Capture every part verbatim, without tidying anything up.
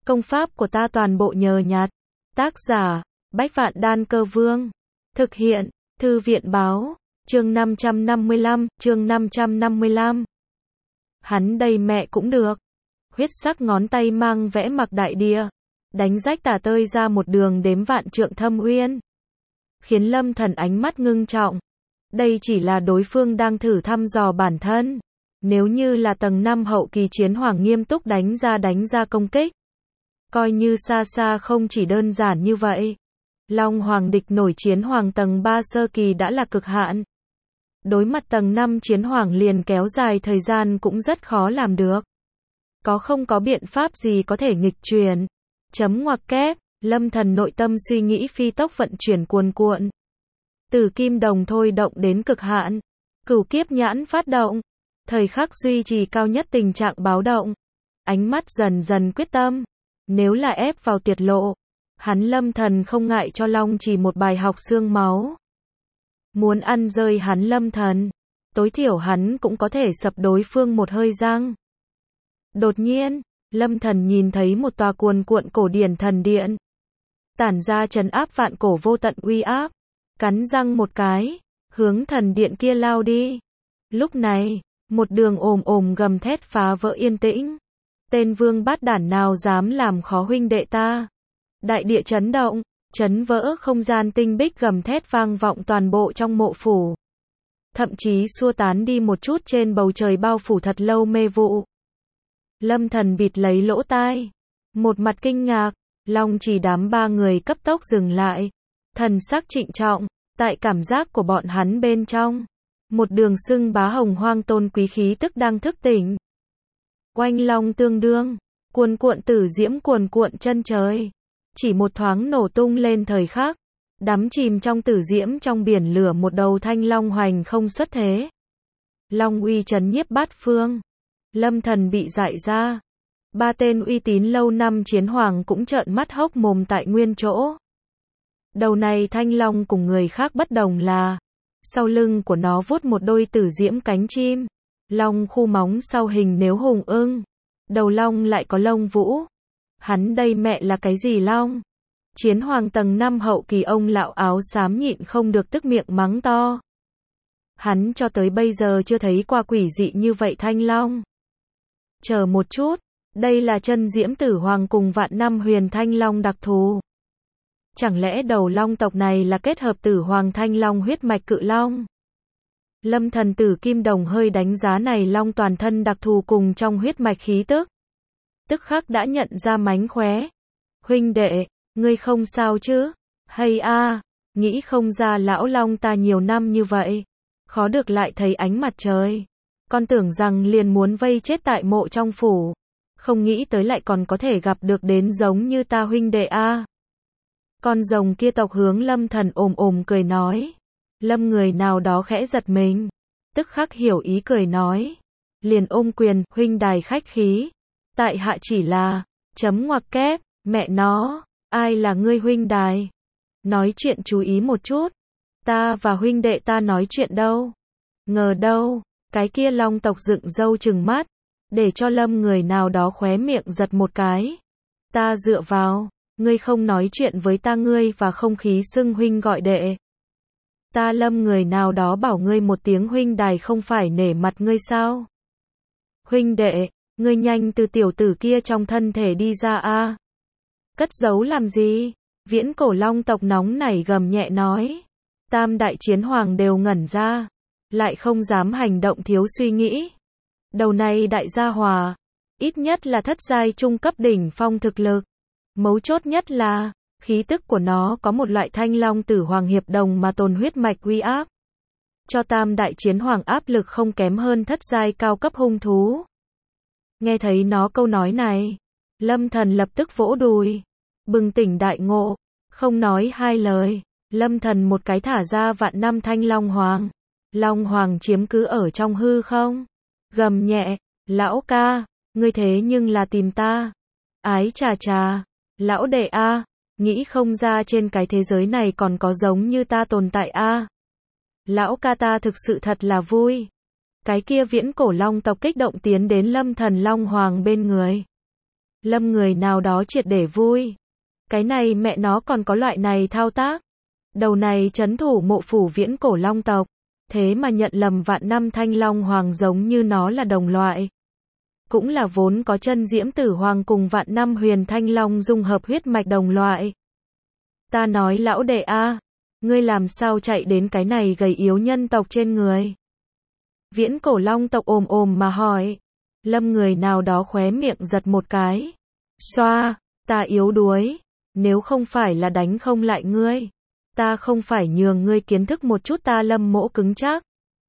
Công pháp của ta toàn bộ nhờ nhặt. Tác giả, Bách Vạn Đan Cơ Vương. Thực hiện, Thư viện Báo. Chương năm trăm năm mươi lăm, chương năm trăm năm mươi lăm. Hắn đây mẹ cũng được. Huyết sắc ngón tay mang vẽ mặc đại địa, đánh rách tả tơi ra một đường đếm vạn trượng thâm uyên. Khiến Lâm Thần ánh mắt ngưng trọng. Đây chỉ là đối phương đang thử thăm dò bản thân. Nếu như là tầng năm hậu kỳ chiến hoàng nghiêm túc đánh ra đánh ra công kích, coi như xa xa không chỉ đơn giản như vậy. Long Hoàng địch nổi chiến hoàng tầng ba sơ kỳ đã là cực hạn. Đối mặt tầng năm chiến hoàng liền kéo dài thời gian cũng rất khó làm được. Có không có biện pháp gì có thể nghịch chuyển. Chấm ngoặc kép, Lâm Thần nội tâm suy nghĩ phi tốc vận chuyển cuồn cuộn. Tử kim đồng thôi động đến cực hạn. Cửu kiếp nhãn phát động. Thời khắc duy trì cao nhất tình trạng báo động. Ánh mắt dần dần quyết tâm. Nếu là ép vào tiệt lộ, hắn Lâm Thần không ngại cho Long chỉ một bài học xương máu. Muốn ăn rơi hắn Lâm Thần, tối thiểu hắn cũng có thể sập đối phương một hơi răng. Đột nhiên, Lâm Thần nhìn thấy một tòa cuồn cuộn cổ điển thần điện, tản ra trấn áp vạn cổ vô tận uy áp, cắn răng một cái, hướng thần điện kia lao đi. Lúc này, một đường ồm ồm gầm thét phá vỡ yên tĩnh. Tên vương bát đản nào dám làm khó huynh đệ ta? Đại địa chấn động, chấn vỡ không gian, tinh bích gầm thét vang vọng toàn bộ trong mộ phủ. Thậm chí xua tán đi một chút trên bầu trời bao phủ thật lâu mê vụ. Lâm Thần bịt lấy lỗ tai, một mặt kinh ngạc. Long chỉ đám ba người cấp tốc dừng lại, thần sắc trịnh trọng. Tại cảm giác của bọn hắn bên trong, một đường xưng bá hồng hoang tôn quý khí tức đang thức tỉnh. Oanh long tương đương, cuồn cuộn tử diễm cuồn cuộn chân trời, chỉ một thoáng nổ tung lên thời khắc, đắm chìm trong tử diễm trong biển lửa một đầu thanh long hoành không xuất thế. Long uy trấn nhiếp bát phương. Lâm Thần bị dại ra. Ba tên uy tín lâu năm chiến hoàng cũng trợn mắt hốc mồm tại nguyên chỗ. Đầu này thanh long cùng người khác bất đồng là, sau lưng của nó vuốt một đôi tử diễm cánh chim. Long khu móng sau hình nếu hùng ưng, đầu long lại có lông vũ. Hắn đây mẹ là cái gì long? Chiến hoàng tầng năm hậu kỳ ông lão áo xám nhịn không được tức miệng mắng to. Hắn cho tới bây giờ chưa thấy qua quỷ dị như vậy thanh long. Chờ một chút, đây là chân diễm tử hoàng cùng vạn năm huyền thanh long đặc thù. Chẳng lẽ đầu long tộc này là kết hợp tử hoàng thanh long huyết mạch cự long? Lâm Thần tử kim đồng hơi đánh giá này long toàn thân đặc thù cùng trong huyết mạch khí tức. Tức khắc đã nhận ra mánh khóe. Huynh đệ, ngươi không sao chứ? Hay a, nghĩ không ra lão long ta nhiều năm như vậy, khó được lại thấy ánh mặt trời. Con tưởng rằng liền muốn vây chết tại mộ trong phủ, không nghĩ tới lại còn có thể gặp được đến giống như ta huynh đệ a. Con rồng kia tộc hướng Lâm Thần ồm ồm cười nói. Lâm người nào đó khẽ giật mình, tức khắc hiểu ý cười nói. Liền ôm quyền, huynh đài khách khí. Tại hạ chỉ là, chấm ngoặc kép, mẹ nó, ai là ngươi huynh đài? Nói chuyện chú ý một chút. Ta và huynh đệ ta nói chuyện đâu? Ngờ đâu, cái kia long tộc dựng râu trừng mắt, để cho Lâm người nào đó khóe miệng giật một cái. Ta dựa vào, ngươi không nói chuyện với ta ngươi và không khí xưng huynh gọi đệ. Ta Lâm người nào đó bảo ngươi một tiếng huynh đài không phải nể mặt ngươi sao? Huynh đệ, ngươi nhanh từ tiểu tử kia trong thân thể đi ra a. Cất giấu làm gì? Viễn cổ long tộc nóng nảy gầm nhẹ nói. Tam đại chiến hoàng đều ngẩn ra, lại không dám hành động thiếu suy nghĩ. Đầu này đại gia hòa, ít nhất là thất giai trung cấp đỉnh phong thực lực. Mấu chốt nhất là, khí tức của nó có một loại thanh long tử hoàng hiệp đồng mà tồn huyết mạch uy áp. Cho tam đại chiến hoàng áp lực không kém hơn thất giai cao cấp hung thú. Nghe thấy nó câu nói này, Lâm Thần lập tức vỗ đùi, bừng tỉnh đại ngộ, không nói hai lời. Lâm Thần một cái thả ra vạn năm thanh long hoàng. Long hoàng chiếm cứ ở trong hư không, gầm nhẹ, lão ca, ngươi thế nhưng là tìm ta. Ái chà chà, lão đệ a, nghĩ không ra trên cái thế giới này còn có giống như ta tồn tại a. Lão ca ta thực sự thật là vui. Cái kia viễn cổ long tộc kích động tiến đến Lâm Thần Long Hoàng bên người. Lâm người nào đó triệt để vui. Cái này mẹ nó còn có loại này thao tác. Đầu này trấn thủ mộ phủ viễn cổ long tộc. Thế mà nhận lầm vạn năm thanh long hoàng giống như nó là đồng loại. Cũng là vốn có chân diễm tử hoàng cùng vạn năm huyền thanh long dung hợp huyết mạch đồng loại. Ta nói lão đệ a, ngươi làm sao chạy đến cái này gầy yếu nhân tộc trên người? Viễn cổ long tộc ồm ồm mà hỏi. Lâm người nào đó khóe miệng giật một cái. Xoa, ta yếu đuối. Nếu không phải là đánh không lại ngươi, ta không phải nhường ngươi kiến thức một chút ta Lâm mỗ cứng chắc.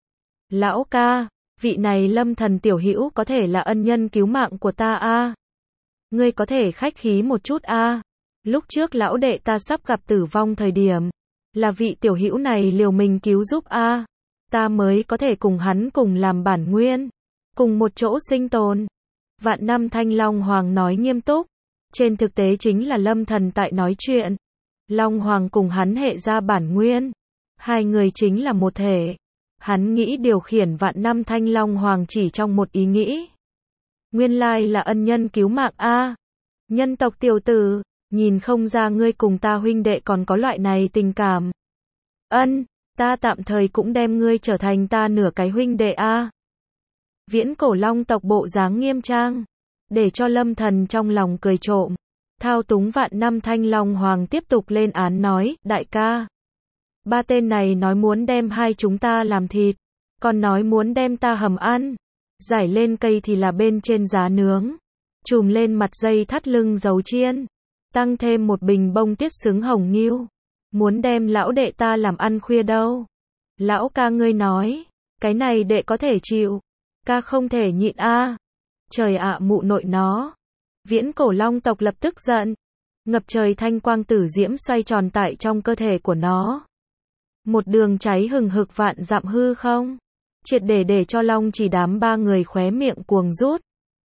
Lão ca, vị này Lâm thần tiểu hữu có thể là ân nhân cứu mạng của ta a. Ngươi có thể khách khí một chút a. Lúc trước lão đệ ta sắp gặp tử vong thời điểm, là vị tiểu hữu này liều mình cứu giúp a. Ta mới có thể cùng hắn cùng làm bản nguyên, cùng một chỗ sinh tồn. Vạn năm thanh long hoàng nói nghiêm túc. Trên thực tế chính là Lâm thần tại nói chuyện. Long hoàng cùng hắn hệ ra bản nguyên. Hai người chính là một thể. Hắn nghĩ điều khiển vạn năm thanh long hoàng chỉ trong một ý nghĩ. Nguyên lai là ân nhân cứu mạng a. Nhân tộc tiểu tử, nhìn không ra ngươi cùng ta huynh đệ còn có loại này tình cảm. Ân, ta tạm thời cũng đem ngươi trở thành ta nửa cái huynh đệ a. Viễn cổ long tộc bộ dáng nghiêm trang, để cho Lâm thần trong lòng cười trộm. Thao túng vạn năm thanh long hoàng tiếp tục lên án nói, đại ca. Ba tên này nói muốn đem hai chúng ta làm thịt, còn nói muốn đem ta hầm ăn. Giải lên cây thì là bên trên giá nướng, chùm lên mặt dây thắt lưng dầu chiên, tăng thêm một bình bông tiết xứng hồng nghiêu. Muốn đem lão đệ ta làm ăn khuya đâu. Lão ca ngươi nói, cái này đệ có thể chịu, ca không thể nhịn a. Trời ạ mụ nội nó. Viễn cổ long tộc lập tức giận. Ngập trời thanh quang tử diễm xoay tròn tại trong cơ thể của nó. Một đường cháy hừng hực vạn dặm hư không. Triệt để để cho long chỉ đám ba người khóe miệng cuồng rút.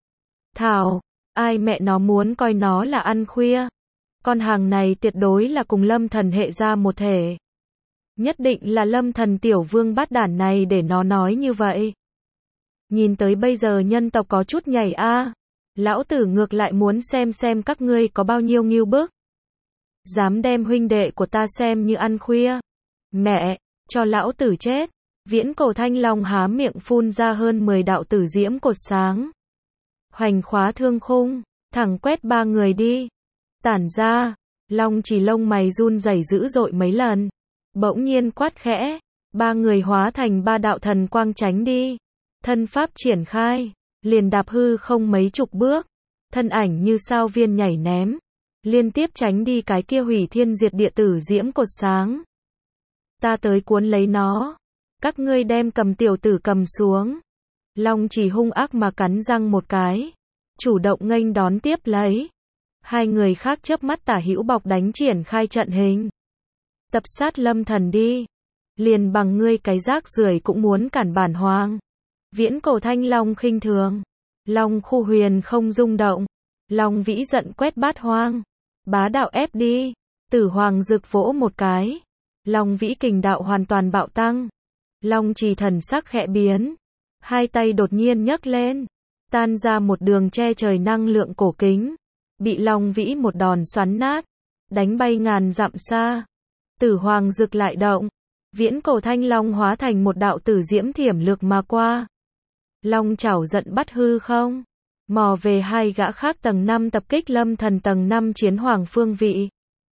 Thảo, ai mẹ nó muốn coi nó là ăn khuya. Con hàng này tuyệt đối là cùng Lâm thần hệ ra một thể. Nhất định là Lâm thần tiểu vương bát đản này để nó nói như vậy. Nhìn tới bây giờ nhân tộc có chút nhảy a. Lão tử ngược lại muốn xem xem các ngươi có bao nhiêu ngưu bức. Dám đem huynh đệ của ta xem như ăn khuya. Mẹ, cho lão tử chết. Viễn cổ thanh long há miệng phun ra hơn mười đạo tử diễm cột sáng. Hoành khóa thương khung, thẳng quét ba người đi. Tản ra, long chỉ lông mày run rẩy dữ dội mấy lần. Bỗng nhiên quát khẽ, ba người hóa thành ba đạo thần quang tránh đi. Thân pháp triển khai, liền đạp hư không mấy chục bước. Thân ảnh như sao viên nhảy ném, liên tiếp tránh đi cái kia hủy thiên diệt địa tử diễm cột sáng. Ta tới cuốn lấy nó. Các ngươi đem cầm tiểu tử cầm xuống. Long chỉ hung ác mà cắn răng một cái, chủ động nghênh đón tiếp lấy. Hai người khác chớp mắt tả hữu bọc đánh triển khai trận hình. Tập sát Lâm thần đi. Liền bằng ngươi cái rác rưởi cũng muốn cản bản hoàng. Viễn cổ thanh long khinh thường. Long khu huyền không rung động. Long vĩ giận quét bát hoang. Bá đạo ép đi. Tử hoàng rực vỗ một cái. Long vĩ kình đạo hoàn toàn bạo tăng. Long trì thần sắc khẽ biến. Hai tay đột nhiên nhấc lên. Tan ra một đường che trời năng lượng cổ kính. Bị Long vĩ một đòn xoắn nát. Đánh bay ngàn dặm xa. Tử hoàng rực lại động. Viễn cổ thanh long hóa thành một đạo tử diễm thiểm lược mà qua. Long chảo giận bắt hư không. Mò về hai gã khác tầng năm tập kích Lâm thần tầng năm chiến hoàng phương vị.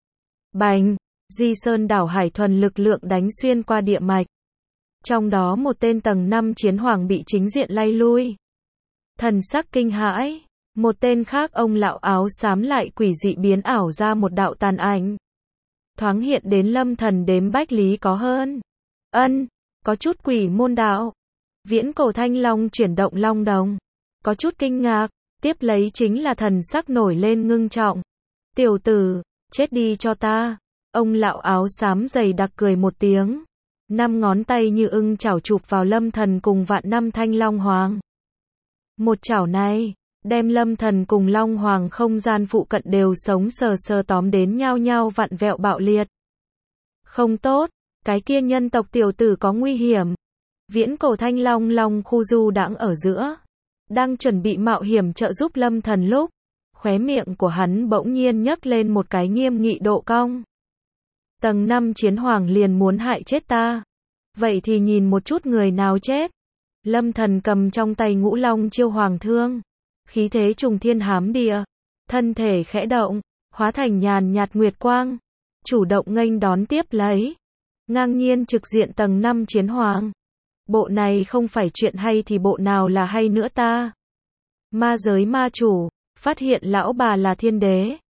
Bành, di sơn đảo hải thuần lực lượng đánh xuyên qua địa mạch. Trong đó một tên tầng năm chiến hoàng bị chính diện lay lui. Thần sắc kinh hãi. Một tên khác ông lão áo xám lại quỷ dị biến ảo ra một đạo tàn ảnh. Thoáng hiện đến Lâm thần đếm bách lý có hơn. Ân, có chút quỷ môn đạo. Viễn cổ thanh long chuyển động long đồng. Có chút kinh ngạc, tiếp lấy chính là thần sắc nổi lên ngưng trọng. Tiểu tử, chết đi cho ta. Ông lão áo xám dày đặc cười một tiếng. Năm ngón tay như ưng chảo chụp vào Lâm thần cùng vạn năm thanh long hoàng. Một chảo này, đem Lâm thần cùng long hoàng không gian phụ cận đều sống sờ sờ tóm đến nhau nhau vặn vẹo bạo liệt. Không tốt, cái kia nhân tộc tiểu tử có nguy hiểm. Viễn cổ thanh long long khu du đãng ở giữa. Đang chuẩn bị mạo hiểm trợ giúp Lâm thần lúc. Khóe miệng của hắn bỗng nhiên nhấc lên một cái nghiêm nghị độ cong. Tầng năm chiến hoàng liền muốn hại chết ta. Vậy thì nhìn một chút người nào chết. Lâm Thần cầm trong tay Ngũ Long Chiêu Hoàng Thương. Khí thế trùng thiên hám địa. Thân thể khẽ động, hóa thành nhàn nhạt nguyệt quang. Chủ động nghênh đón tiếp lấy. Ngang nhiên trực diện tầng năm chiến hoàng. Bộ này không phải chuyện hay thì bộ nào là hay nữa ta. Ma giới ma chủ, phát hiện lão bà là thiên đế.